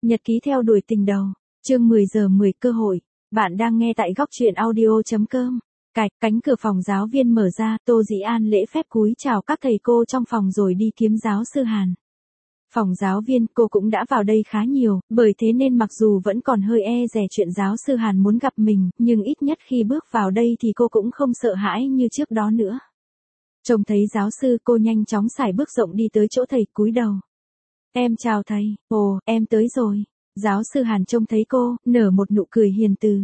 Nhật ký theo đuổi tình đầu, chương 10 giờ 10 cơ hội. Bạn đang nghe tại góc truyện audio.com. Cánh cửa phòng giáo viên mở ra, Tô Dĩ An lễ phép cúi chào các thầy cô trong phòng rồi đi kiếm giáo sư Hàn. Phòng giáo viên, cô cũng đã vào đây khá nhiều, bởi thế nên mặc dù vẫn còn hơi e dè chuyện giáo sư Hàn muốn gặp mình, nhưng ít nhất khi bước vào đây thì cô cũng không sợ hãi như trước đó nữa. Trông thấy giáo sư, cô nhanh chóng sải bước rộng đi tới chỗ thầy, cúi đầu. Em chào thầy. Ồ, em tới rồi. Giáo sư Hàn trông thấy cô, nở một nụ cười hiền từ.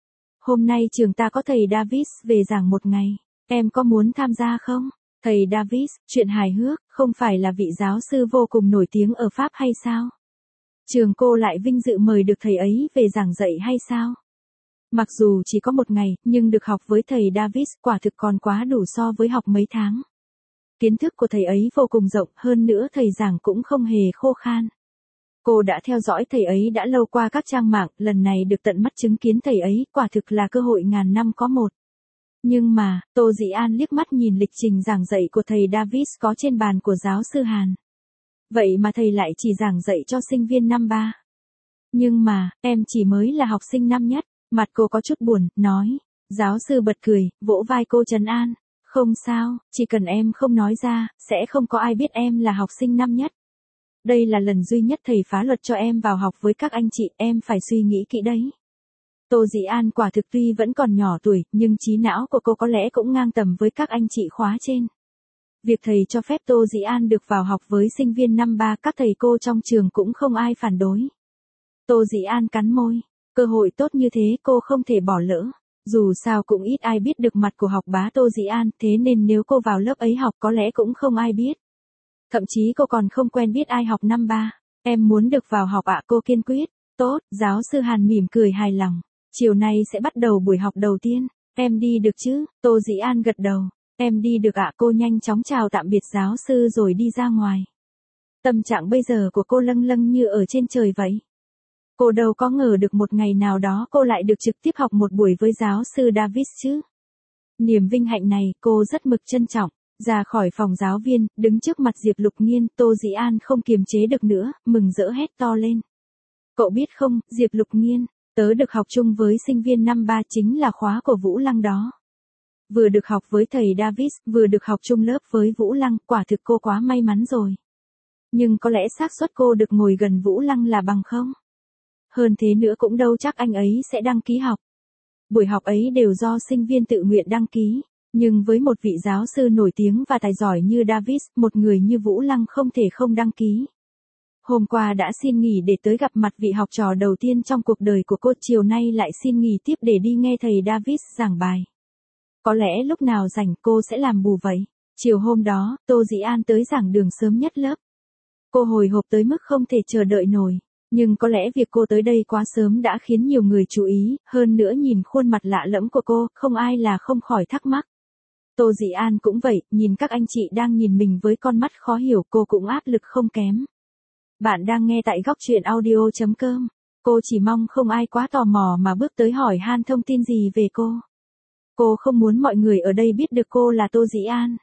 Hôm nay trường ta có thầy Davis về giảng một ngày. Em có muốn tham gia không? Thầy Davis, chuyện hài hước, không phải là vị giáo sư vô cùng nổi tiếng ở Pháp hay sao? Trường cô lại vinh dự mời được thầy ấy về giảng dạy hay sao? Mặc dù chỉ có một ngày, nhưng được học với thầy Davis quả thực còn quá đủ so với học mấy tháng. Kiến thức của thầy ấy vô cùng rộng, hơn nữa thầy giảng cũng không hề khô khan. Cô đã theo dõi thầy ấy đã lâu qua các trang mạng, lần này được tận mắt chứng kiến thầy ấy, quả thực là cơ hội ngàn năm có một. Nhưng mà, Tô Dĩ An liếc mắt nhìn lịch trình giảng dạy của thầy Davis có trên bàn của giáo sư Hàn. Vậy mà thầy lại chỉ giảng dạy cho sinh viên năm 3. Nhưng mà, em chỉ mới là học sinh năm nhất. Mặt cô có chút buồn, nói. Giáo sư bật cười, vỗ vai cô trấn an. Không sao, chỉ cần em không nói ra, sẽ không có ai biết em là học sinh năm nhất. Đây là lần duy nhất thầy phá luật cho em vào học với các anh chị, em phải suy nghĩ kỹ đấy. Tô Dĩ An quả thực tuy vẫn còn nhỏ tuổi, nhưng trí não của cô có lẽ cũng ngang tầm với các anh chị khóa trên. Việc thầy cho phép Tô Dĩ An được vào học với sinh viên năm 3, các thầy cô trong trường cũng không ai phản đối. Tô Dĩ An cắn môi, cơ hội tốt như thế cô không thể bỏ lỡ. Dù sao cũng ít ai biết được mặt của học bá Tô Dĩ An, thế nên nếu cô vào lớp ấy học có lẽ cũng không ai biết. Thậm chí cô còn không quen biết ai học năm 3. Em muốn được vào học ạ, cô kiên quyết. Tốt, giáo sư Hàn mỉm cười hài lòng. Chiều nay sẽ bắt đầu buổi học đầu tiên. Em đi được chứ? Tô Dĩ An gật đầu. Em đi được ạ, cô nhanh chóng chào tạm biệt giáo sư rồi đi ra ngoài. Tâm trạng bây giờ của cô lâng lâng như ở trên trời vậy. Cô đâu có ngờ được một ngày nào đó cô lại được trực tiếp học một buổi với giáo sư Davis chứ. Niềm vinh hạnh này cô rất mực trân trọng. Ra khỏi phòng giáo viên, đứng trước mặt Diệp Lục Nghiên, Tô Dĩ An không kiềm chế được nữa, mừng rỡ hét to lên. Cậu biết không, Diệp Lục Nghiên, tớ được học chung với sinh viên năm 3 chính là khóa của Vũ Lăng đó. Vừa được học với thầy Davis, vừa được học chung lớp với Vũ Lăng, quả thực cô quá may mắn rồi. Nhưng có lẽ xác suất cô được ngồi gần Vũ Lăng là bằng không? Hơn thế nữa cũng đâu chắc anh ấy sẽ đăng ký học. Buổi học ấy đều do sinh viên tự nguyện đăng ký. Nhưng với một vị giáo sư nổi tiếng và tài giỏi như Davis, một người như Vũ Lăng không thể không đăng ký. Hôm qua đã xin nghỉ để tới gặp mặt vị học trò đầu tiên trong cuộc đời của cô, chiều nay lại xin nghỉ tiếp để đi nghe thầy Davis giảng bài. Có lẽ lúc nào rảnh cô sẽ làm bù vậy. Chiều hôm đó, Tô Dĩ An tới giảng đường sớm nhất lớp. Cô hồi hộp tới mức không thể chờ đợi nổi. Nhưng có lẽ việc cô tới đây quá sớm đã khiến nhiều người chú ý, hơn nữa nhìn khuôn mặt lạ lẫm của cô, không ai là không khỏi thắc mắc. Tô Dĩ An cũng vậy, nhìn các anh chị đang nhìn mình với con mắt khó hiểu, cô cũng áp lực không kém. Bạn đang nghe tại góc truyện audio.com. Cô chỉ mong không ai quá tò mò mà bước tới hỏi han thông tin gì về cô. Cô không muốn mọi người ở đây biết được cô là Tô Dĩ An.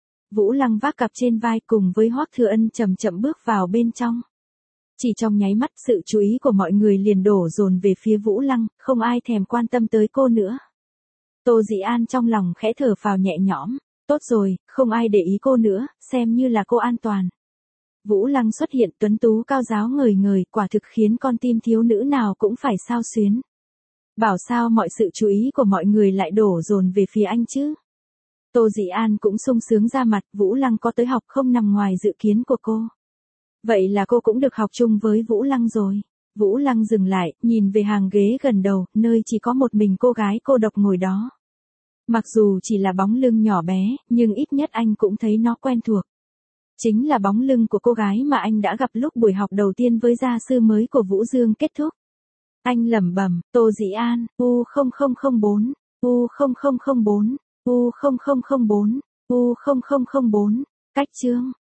Vũ Lăng vác cặp trên vai cùng với Hoắc Thừa Ân chậm chậm bước vào bên trong. Chỉ trong nháy mắt, sự chú ý của mọi người liền đổ dồn về phía Vũ Lăng, không ai thèm quan tâm tới cô nữa. Tô Dĩ An trong lòng khẽ thở phào nhẹ nhõm, tốt rồi, không ai để ý cô nữa, xem như là cô an toàn. Vũ Lăng xuất hiện tuấn tú cao giáo ngời ngời, quả thực khiến con tim thiếu nữ nào cũng phải xao xuyến. Bảo sao mọi sự chú ý của mọi người lại đổ dồn về phía anh chứ? Tô Dĩ An cũng sung sướng ra mặt, Vũ Lăng có tới học không nằm ngoài dự kiến của cô. Vậy là cô cũng được học chung với Vũ Lăng rồi. Vũ Lăng dừng lại, nhìn về hàng ghế gần đầu, nơi chỉ có một mình cô gái cô độc ngồi đó. Mặc dù chỉ là bóng lưng nhỏ bé, nhưng ít nhất anh cũng thấy nó quen thuộc. Chính là bóng lưng của cô gái mà anh đã gặp lúc buổi học đầu tiên với gia sư mới của Vũ Dương kết thúc. Anh lẩm bẩm, Tô Dĩ An, U0004, U0004, U0004, U0004, cách chương.